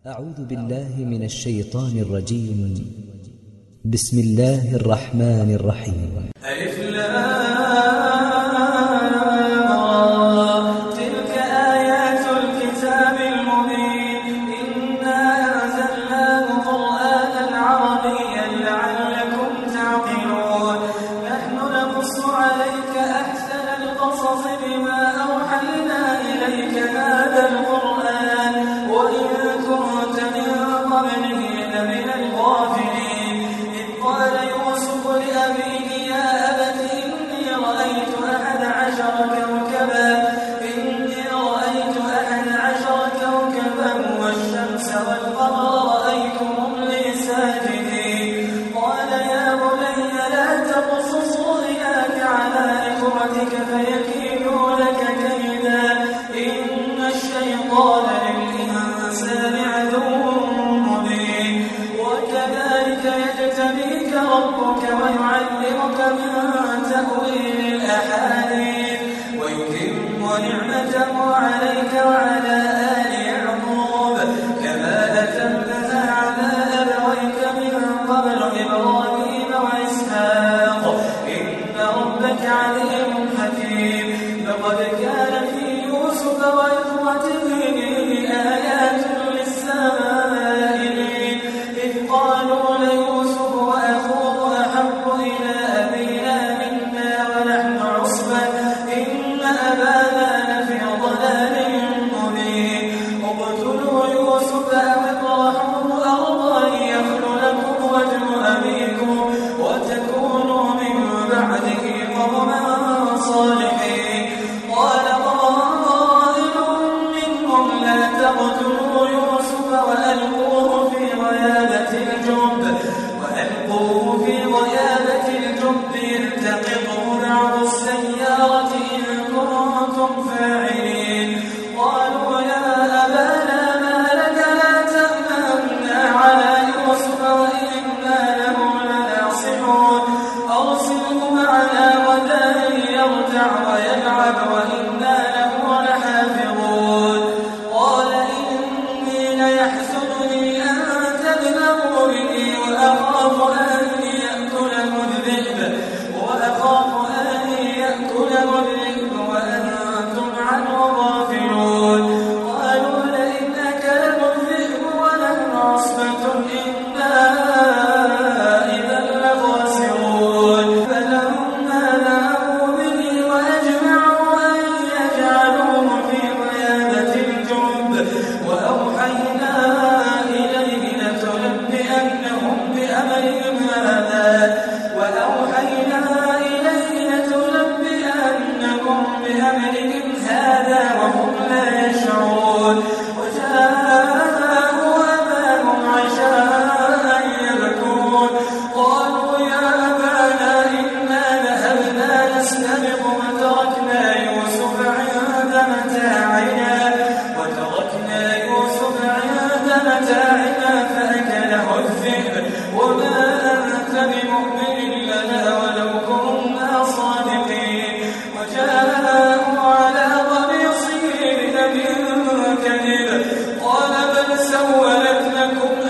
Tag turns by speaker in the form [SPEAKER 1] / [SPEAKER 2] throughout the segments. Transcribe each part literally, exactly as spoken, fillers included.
[SPEAKER 1] أعوذ بالله من الشيطان الرجيم. بسم الله الرحمن الرحيم.
[SPEAKER 2] ألف لام تلك آيات الكتاب المبين إنا أنزلناه قرآنا عربيا لعلكم تعقلون نحن نقص عليك أحسن القصص بما أوحينا إليك هذا القرآن وإن كنت من قبله لمن الغافلين إذ قال يوسف لأبيه يا أبت إني رأيت أحد عشر كوكبا إني رأيت أحد عشر كوكبا والشمس والقمر رأيتهم لي ساجدين قال يا بني لا تقصص رؤياك على إخوتك فيكيدوا لك كيدا إن الشيطان للإنسان عدو مبين وكذلك يجتبيك ربك ويعلمك من تأويل الأحاديث ويتم نعمته عليك وعلى آل يعقوب كما أتمها على أبويك من قبل إبراهيم وإسحاق إن ربك عليم حكيم لقد كان في يوسف وإخوته آيات للسائلين إذ قالوا ليوسف وأخوه أحب إلى أبينا منا ونحن عصبة إن أبانا لفي ضلال مبين اقتلوا يوسف أو اطرحوه أرضا يخل لكم وجه أبيكم وتكونوا من بعده قوما صالحين قال قائل منهم لا تقتلوا يوسف وألقوه في غيابة الجب وألقوه في غيابة الجب يلتقطه بعض السيارة إن كنتم فاعلين قالوا يا أبانا ما لك لا تأمنا على يوسف وإنا له لناصحون أرسله معنا غدا يرجع ويلعب وإنا له لحافظون قال إني ليحزنني أن تذهبوا به وأخاف أن يأكله الذئب وأخاف أن يأكله الذئب وأنتم عنه غافلون قالوا لئن أكله الذئب ونحن عصبة إنا إذا لخاسرون فلما ذهبوا به وأجمعوا أن يجعلوه في غيابة الجب وأوحينا إليه لتنبئنهم بأمرهم هذا وأوحينا إليه لتنبئنهم بأمرهم هذا وهم لا يشعرون وجاءوا أباهم عشاء يبكون قالوا يا أبانا إنا ذهبنا نستبق وتركنا يوسف عند متاعنا وتركنا يوسف عند متاعنا فأكله الذئب وما أنت بمؤمن لنا ولو كنا صادقين وجاءوا على قميصه بدم كذب قال بل سولت لكم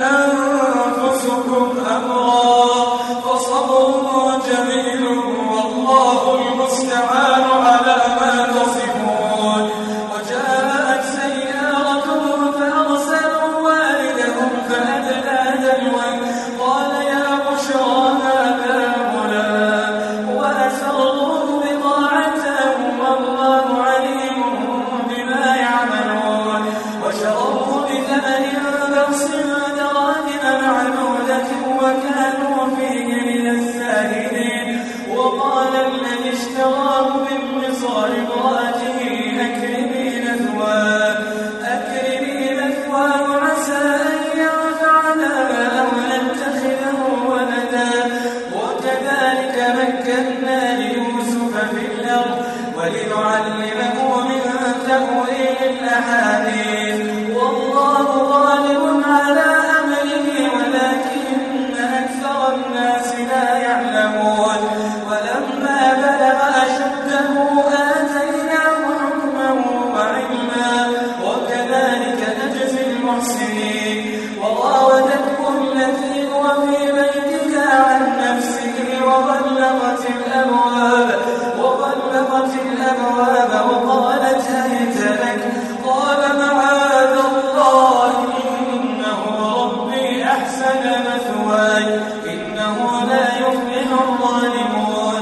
[SPEAKER 2] أنفسكم أمرا فصبر جميل والله المستعان على ما تصفون وجاءت سيارة فأرسلوا والدهم فأدلى دلوا قال يا بشرى هذا غلام وأسروه بضاعة والله عليم بما يعملون وشروه بثمن بخس دراهم معدودة وكانوا فيه من الزاهدين وقال الذي اشتراه من مصر امرأته أكرمي مثواه أكرمي مثواه عسى أن ينفعنا أو نتخذه ولدا وكذلك مكنا ليوسف في الأرض ولنعلمه من تأويل الأحاديث والله غالب على أمره ولكن أكثر الناس لا يعلمون ولما بلغ أشده وراودته التي هو في بيتها عن نفسه وغلقت الأبواب وغلقت الأبواب وقالت هيت لك قال معاذ الله إنه ربي أحسن مثواي إنه لا يفلح الظالمون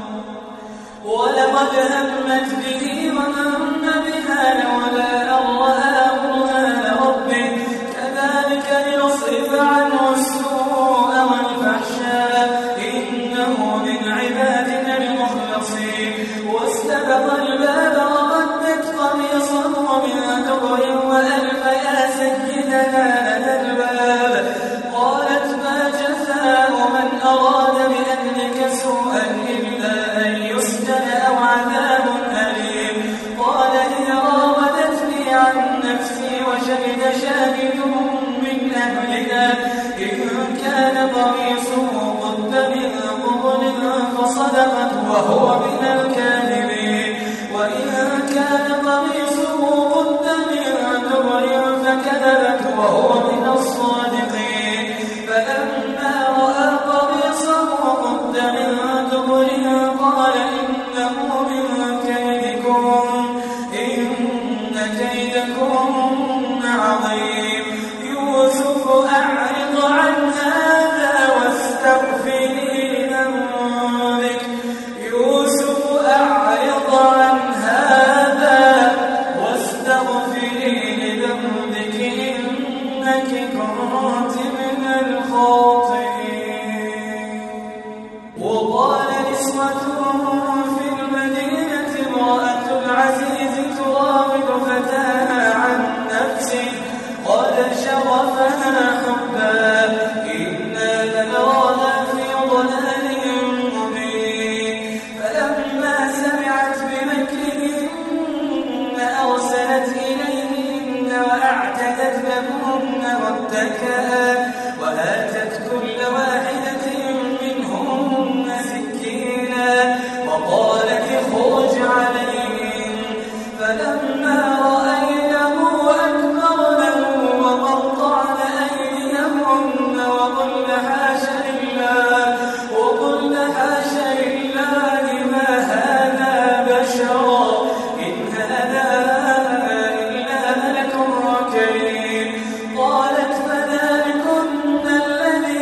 [SPEAKER 2] ولقد همت به وهم بها لولا أن رأى برهان ربه كذلك لنصرف عنه السوء والفحشاء إنه من عبادنا المخلصين واستبق الباب وقدت قميصه من دبر وألف يا سيدنا لدى الباب قالت ما جزاء من أراد بأهلك سوءا إلا أن يسجن أو عذاب أليم قال هي راودتني عن نفسي وشهد شاهد من أهلها إن كان قميصه قد من قبل فصدقت وهو من الكاذبين وإن كان قميصه قد من دبر فكذبت وهو من الصادقين فلما رأى قميصه قد من دبر قال إنه من كيدكم إن كيدكم عظيم يوسف أعرض عن هذا واستغفري لذنبك يوسف أعرض عن هذا واستغفري لذنبك إنك كنت من الخاطئين وقال نسوة في المدينة امرأة العزيز تراود فتاها عن نفسه قد شغفها حبا إنا لنراها في ضلال مبين فلما سمعت بمكرهن أرسلت إليهن وأعتدت لهن متكئا وآتت كل واحدة منهن سكينا وقالت اخرج عليهم فلما رأينه أكبرنه وقطعن أيديهن وقلن حاش لله وقلن حاش لله ما هذا بشرا إن هذا إلا ملك كريم قالت فذلكن الذي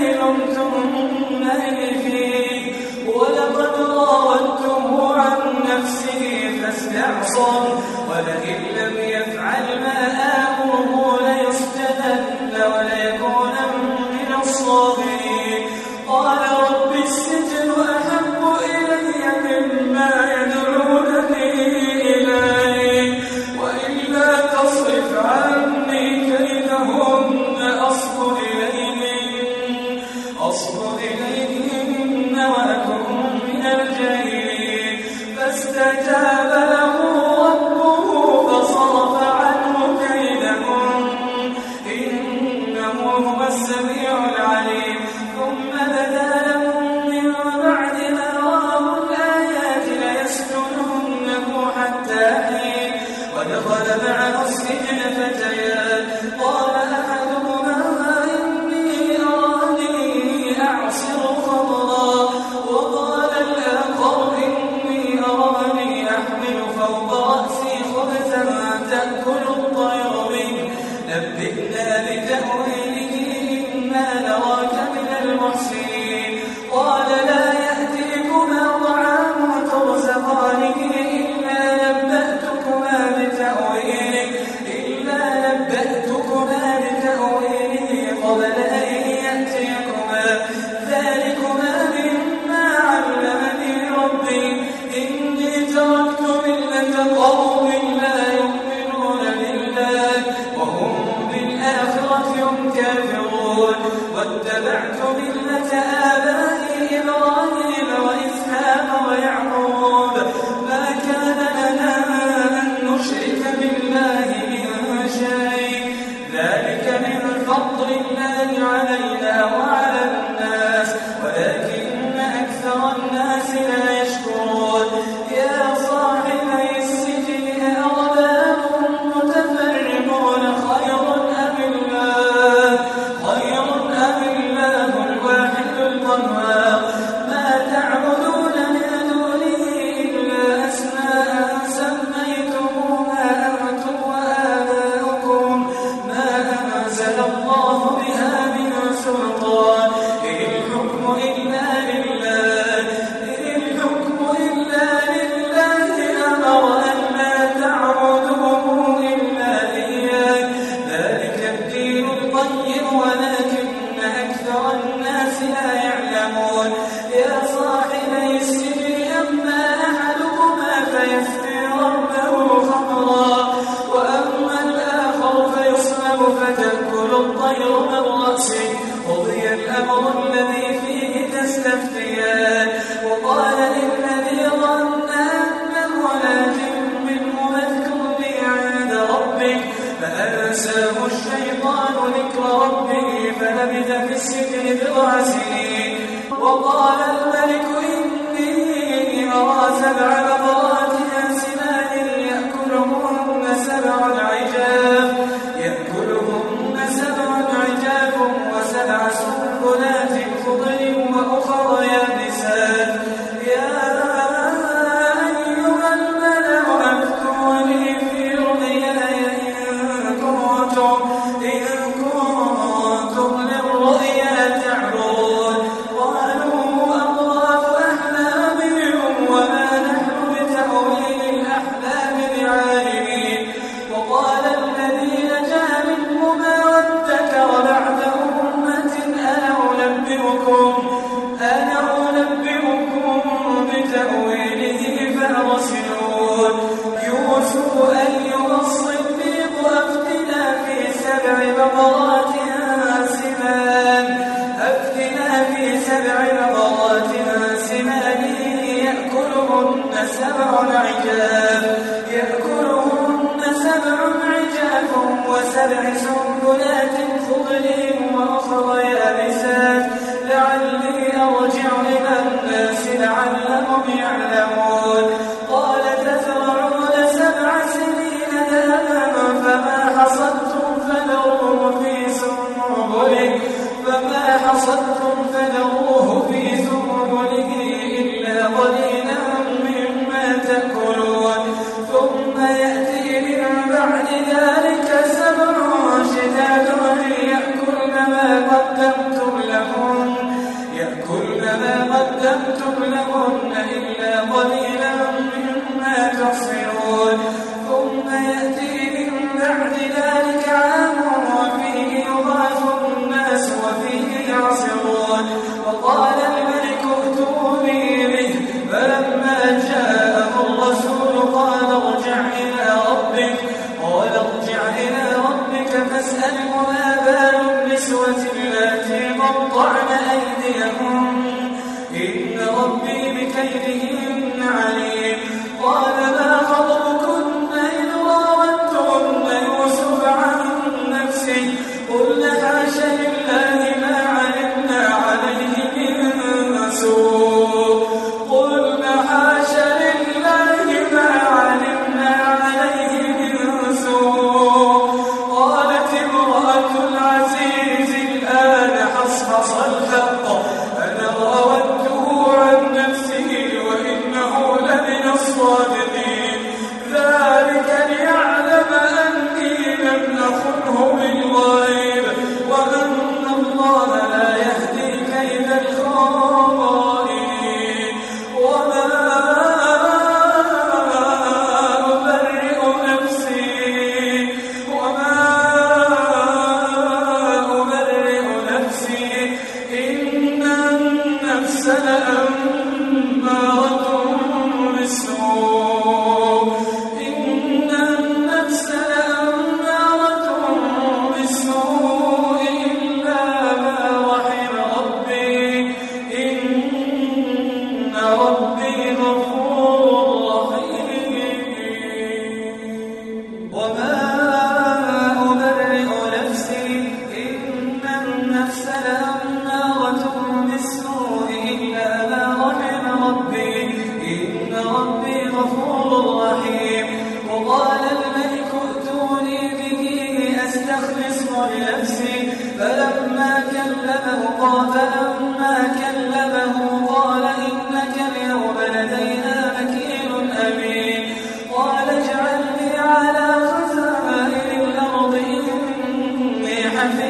[SPEAKER 2] لمتنني فيه ولقد راودته عن نفسه فاستعصم ولئن لم يفعل ما آمره ليسجنن وليكونن من الصاغرين قال رب السجن أحب إلي مما يدعونني إليه وإلا تصرف عني كيدهن أصب إليهن أصب إليهن وأكن من الجاهلين فاستجاب له ربه فصرف عنه كيدهن إنه هو السميع العليم ثم بدا لهم من بعد ما رأوا الآيات ليسجننه حتى حين ودخل معه السجن فتيان قال أحدهما إني أراني أعصر خمرا وقال الآخر إني أراني أحمل فوق رأسي خبزا تأكل الطير منه نبئنا بتأويله إنا نراك من المحسنين قال لا يأتيكما طعام ترزقانه إلا نبأتكما بتأويله إلا نبأتكما بتأويله قبل أن يأتيكما ذلكما مما علمني ربي إني تركت ملة قوم لا يؤمنون بالله وهم بالآخرة هم كافرون واتبعت ملة آبائي إبراهيم وإسحاق ويعقوب ما كان لنا أن نشرك بالله من شيء ذلك من فضل الله علينا وعلى الناس ولكن أكثر الناس لا يشكرون يا صاحبي السجن أأرباب متفرقون خير أم الله أنزل الله بها من سلطان إن الحكم إلا لله إن الحكم إلا لله أمر أن لا تعبدوا إلا إياه ذلك الدين القيم ولكن أكثر الناس لا يعلمون يا صاحبي السجن أما أحدكما فيسقي ربه خمرا وأما الآخر فيصلب فتأكل الطير من رأسه قضي الأمر الذي فيه تستفتيان وقال للذي ظن أنه ولكن منه اذكر لي عند ربك فأنساه الشيطان ذكر ربه فلبث في السجن بضع سنين وقال الملك إني أرى سبع بقرات سمان يأكلهن سبع عجاف يأكلهن سبع عجاف وسبع سنبلات خضر وأخر يابسات يا أيها الملأ أفتوني في رؤياي إن كنتم إن كنتم للرؤيا تعبرون قالوا أضغاث أحلام وما نحن بتأويل الأحلام بعالمين وقال الذي نجا منهما وادكر بعد أمة أنا أنبئكم أنا أنبئكم بتأويله فأرسلون يوسف أيها الصديق أفتنا في سبع بقرات سمان أفتنا في سبع بقرات سمان يأكلهن سبع عجاف يأكلهن سبع عجاف وسبع سنبلات خضر وأخر يابسات لعلي أرجع إلى الناس لعلهم يعلمون قال تزرعون سبع سنين دابا فما حصدتم فذروه في سنبله فما حصدتم فذروه في سنبله إلا قليلا مما تأكلون ثم يأتي من بعد ذلك سبع شداد يأكلن ما قدمتم لهن يأكلن ما قدمتم لهن إلا قليلا مما تحصنون ثم يأتي من بعد ذلك عام وفيه يغاث الناس وفيه يعصرون وقال الملك ائتوني به فلما جاءه الرسول قال ارجع إلى ربك قال ارجع إلى ربك فاسأله ما بال النسوة اللاتي قطعن أيديهن إن ربي بكيدهن عليم قال ما خطبكن إذ راودتن يوسف عن نفسه قلنا حاش لله ما علمنا عليه من سوء قلنا حاش لله ما علمنا عليه من سوء قالت امرأة العزيز الآن حصحص الحق أنا راودته عن نفسه وإنه لمن الصادقين ذلك ليعلم أني لم نخنه بالغيب وأن الله لا يهدي كيد الخائنين وما أبرئ نفسي وما أبرئ نفسي إن النفس لأمارة بالسوء إن النفس لأمارة بالسوء إلا ما رحم ربي إن ربي غفور رحيم وما أبرئ نفسي إن النفس لأمارة بالسوء إلا ما رحم ربي إن ربي غفور رحيم وقال الملك ائتوني به أستخلصه لنفسي فلما كلمه قال فلما كلمه قال إنك اليوم لدينا مكين أمين قال اجعلني على خزائن الأرض إني حفيظ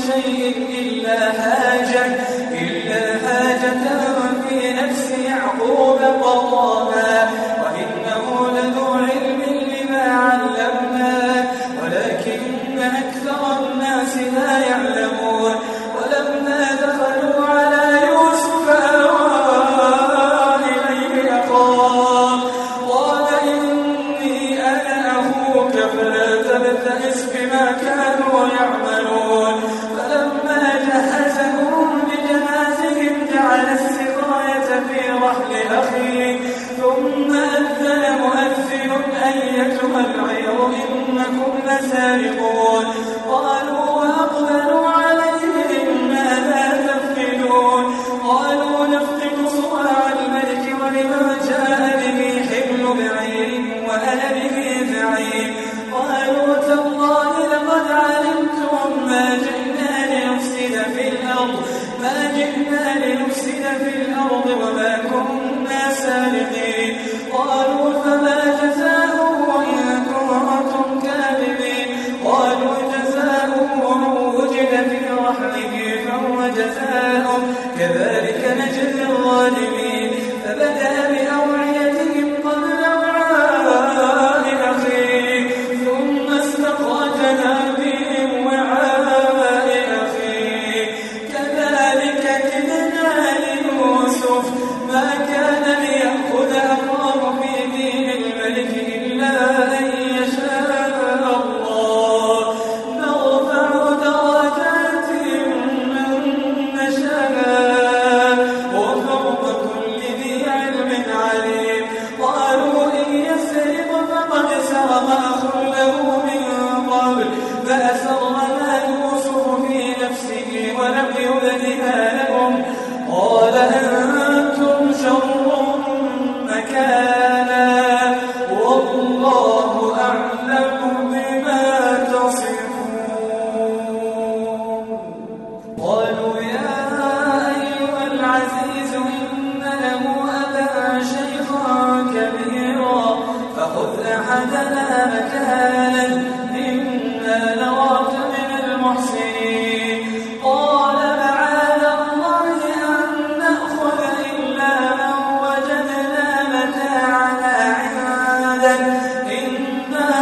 [SPEAKER 2] شيء إلا حاجة إلا حاجة في نفس يعقوب قضاها وإنه لذو علم لما علمناه ولكن أكثر الناس لا يعلمون ولما دخلوا على يوسف آوى إليه أخاه قال إني أنا أخوك فلا تبتئس بما كانوا يعملون فلما جهزهم بجهازهم جعل السقاية في رحل أخيه ثم أذن مؤذن أيتها العير إنكم لسارقون قالوا وأقبلوا عليهم ماذا تفقدون قالوا نفقد صواع الملك ولما جاء به حمل بعير وأنا به زعيم قالوا تالله لقد علمتم ما جئنا لنفسد في الأرض ما جئنا لنفسد في الأرض وما كنا سارقين قالوا فما جزاؤه إن كنتم كاذبين قالوا جزاؤه من وجد في رحله فهو جزاؤه كذلك نجزي الظالمين فبدأ بأوعيتهم قبل وعاء أخيه ثم استخرجها بهم وعاء أخيه كذلك كدنا ليوسف ما كان ليأخذ أخاه في دين الملك إلا أن يشاء الله نرفع درجات من نشاء وفوق كل ذي علم عليم قالوا إن يسرق فقد سرق أخ له من قبل فأسرها يوسف في نفسه ولم يبدها لهم قال أنتم شر مكانا والله أعلم بما تصفون قالوا يا أيها العزيز إن له أبا شيخا كبيرا فخذ أحدنا مكانا إنا نراك من المحسنين قال معاذ الله أن نأخذ إلا من وجدنا متاعنا عنده إنا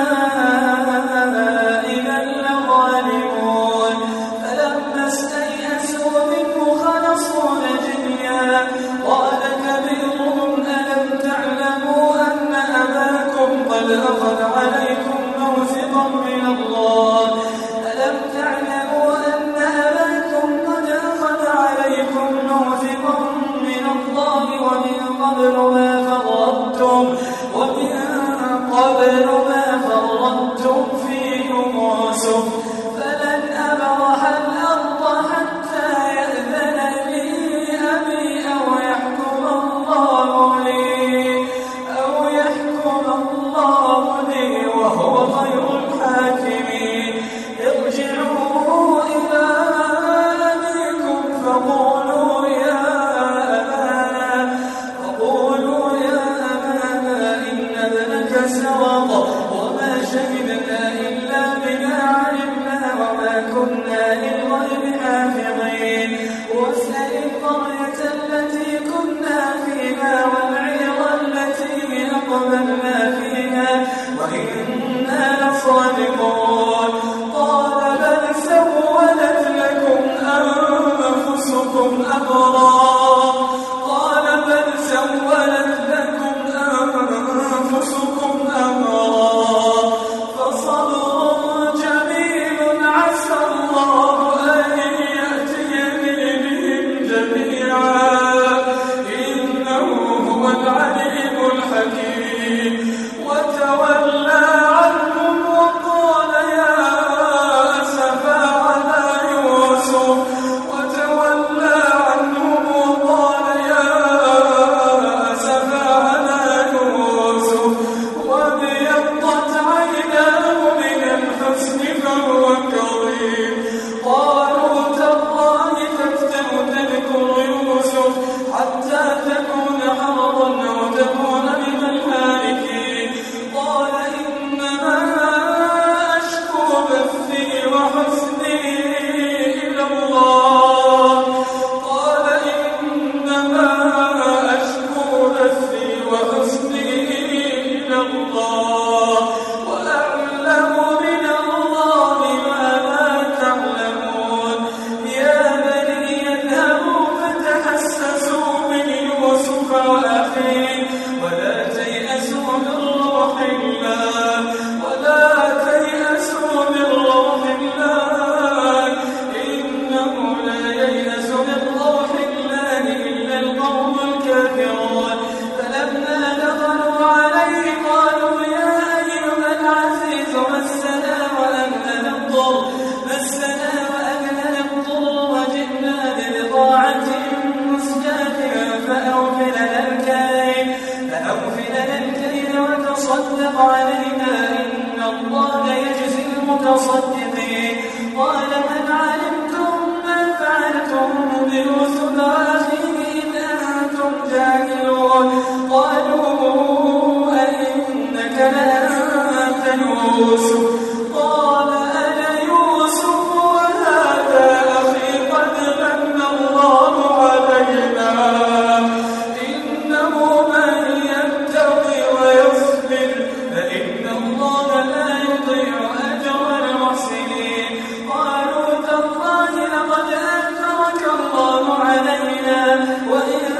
[SPEAKER 2] إذا لظالمون فلما استيئسوا منه خلصوا نجيا قال كبيرهم ألم تعلموا أن أباكم قد أخذ عليكم موثقا من الله ألم تعلموا أن أباكم قد أخذ عليكم موثقا من الله ومن قبل ما فرطتم ومن قبل ما فرطتم في يوسف فلن أبرح الأرض حتى يأذن لي أبي أو يحكم الله لي أو يحكم الله لي وهو خير الحاكمين ارجعوا إلى أبيكم فقولوا يا أبانا فقولوا يا أبانا إن ابنك سرق وما شهدنا إلا بما علمنا وما كنا للغيب حافظين واسأل القرية التي كنا فيها والعير التي أقبلنا فيها وإنا لصادقون قال بل سولت لكم أنفسكم أمرا قال بل سولت لكم أنفسكم أمرا فصبر جميل عسى الله أن يأتيني بهم جميعا إنه هو العليم الحكيم وتولى عنهم وقال يا متصدقين قال من علمتم ما فعلتم بيوسف وأخيه إذ أنتم جاهلون قالوا أئنك لأنت يوسف قال أنا يوسف وهذا أخي قد من الله علينا إنه من يتقي ويصبر فإن الله لا يضيع أجر المحسنين قالوا تالله لقد أثرك الله علينا وإن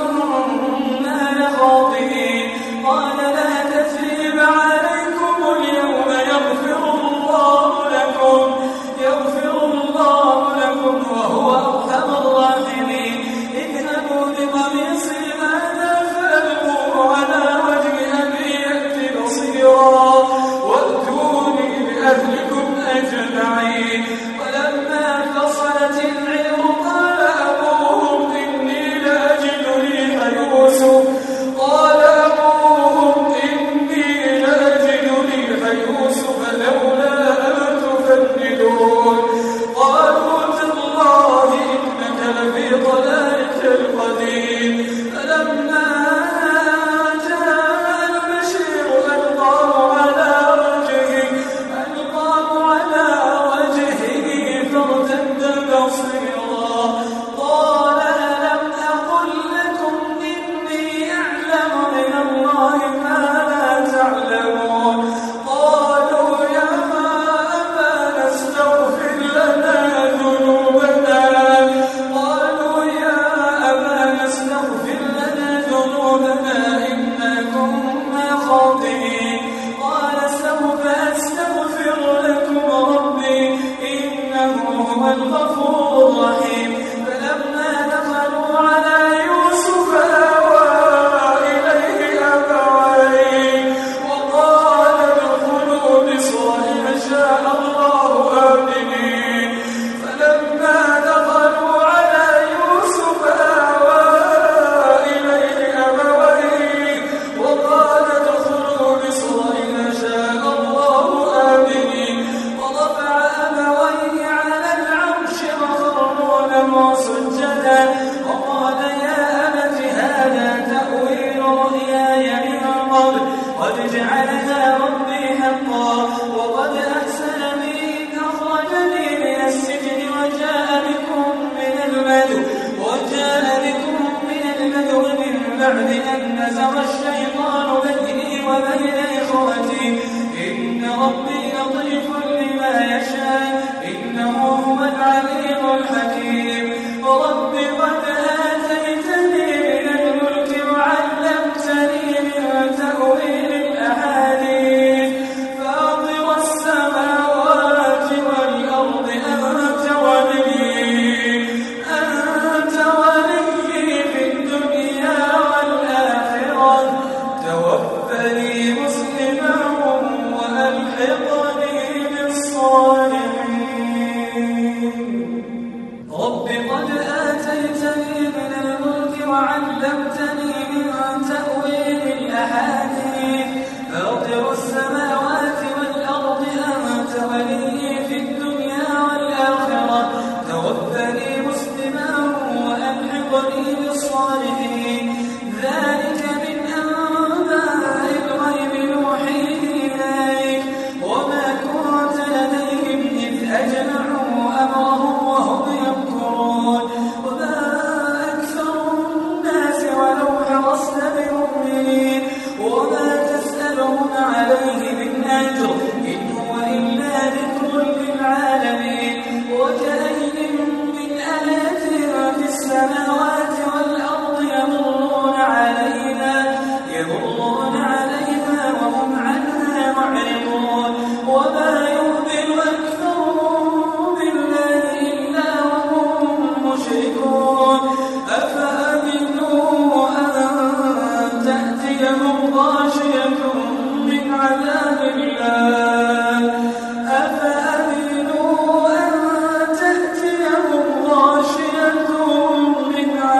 [SPEAKER 2] كنا لخاطئين قال لا تثريب عليكم اليوم يغفر الله لكم يغفر الله لكم وهو أرحم الراحمين اذهبوا بقميصي هذا فألقوه على وجه أبي يأت بصيرا وأتوني بأهلكم أجمعين ولما فصلت العير قال أبوهم إني لأجد ريح يوسف قال أبوهم إني لأجد ريح يوسف لولا أن تفندون قالوا تالله إنك لفي ضلالك القديم فلما جاء البشير ألقاه على وجهه ألقاه على وجهه فارتد بصيرا قال ألم أقل لكم إني أعلم من الله ما لا تعلمون قالوا يا أبانا استغفر لنا ذنوبنا قالوا يا أبانا استغفر لنا ذنوبنا إنا كنا خاطئين قال سوف أستغفر لكم ربي إنه هو الغفور الرحيم فلما دخلوا على يوسف آوى إليه أبويه وقال ادخلوا مصر إن شاء الله آمنين فلما دخلوا على يوسف آوى إليه أبويه وقال ادخلوا مصر إن شاء الله آمنين ورفع أبويه على العرش وخروا له سجدا وقال يا أبت هذا تأويل رؤياي من قبل قد جعلها ربي حقا وقد أحسن بي إذ أخرجني من السجن وجاء بكم من البدو وجاء بكم من البدو من بعد أن نزغ الشيطان بيني وبين إخوتي إن ربي لطيف لما يشاء إنه هو العليم الحكيم رب قد آتيتني من الملك وعلمتني من تأويل الأحاديث فاطر السماوات والأرض أنت ولي أنت ولي في الدنيا والآخرة توفني مسلما وألحقني بالصالحين رب قد آتيتني من الملك وعلمتني من تأويل الأحاديث فاطر السماوات والأرض أنت ولي في الدنيا والآخرة توفني مسلما وألحقني بالصالحين ذلك من أنباء الغيب نوحيه إليك وما كنت لديهم إذ أجمعوا أمرهم وهم يمكرون وما أكثر الناس ولو حرصت بمؤمنين وما تسألهم عليه من أجر إن هو إلا ذكر للعالمين وكأين من آية في السماوات والأرض يمرون علينا يمرون عليها وهم عنها معرضون وما يؤمن أكثرهم بالله إلا وهم مشركون أفأمنوا أن تأتيهم غاشية من عذاب الله أفأمنوا أن تأتيهم غاشية من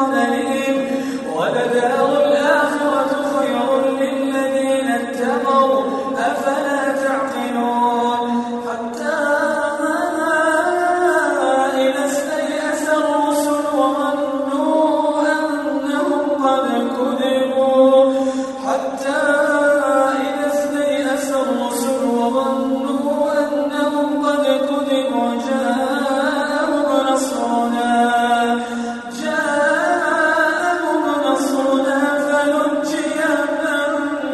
[SPEAKER 2] قبلهم ولدار الآخرة خير للذين اتقوا أفلا تعقلون حتى إذا استيأس الرسل وظنوا أنهم قد كذبوا حتى إذا استيأس الرسل وظنوا أنهم قد كذبوا جاءهم نصرنا جاءهم نصرنا فنجي من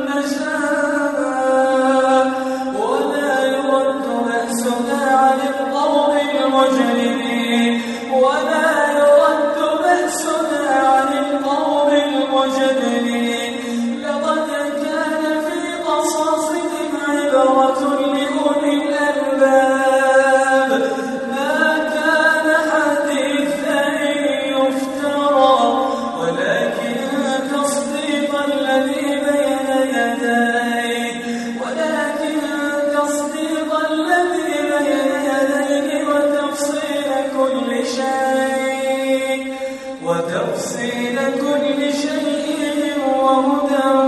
[SPEAKER 2] نشاء ولا يرد بأسنا عن القوم المجرمين ولا يرد بأسنا عن القوم المجرمين لقد كان في قصصهم عبرة لأولي الألباب ما كان حديثا يفترى ولكن تصديق الذي بين يديه ولكن تصديق الذي بين يديه وتفصيل كل شيء وتفصيل كل شيء وهدى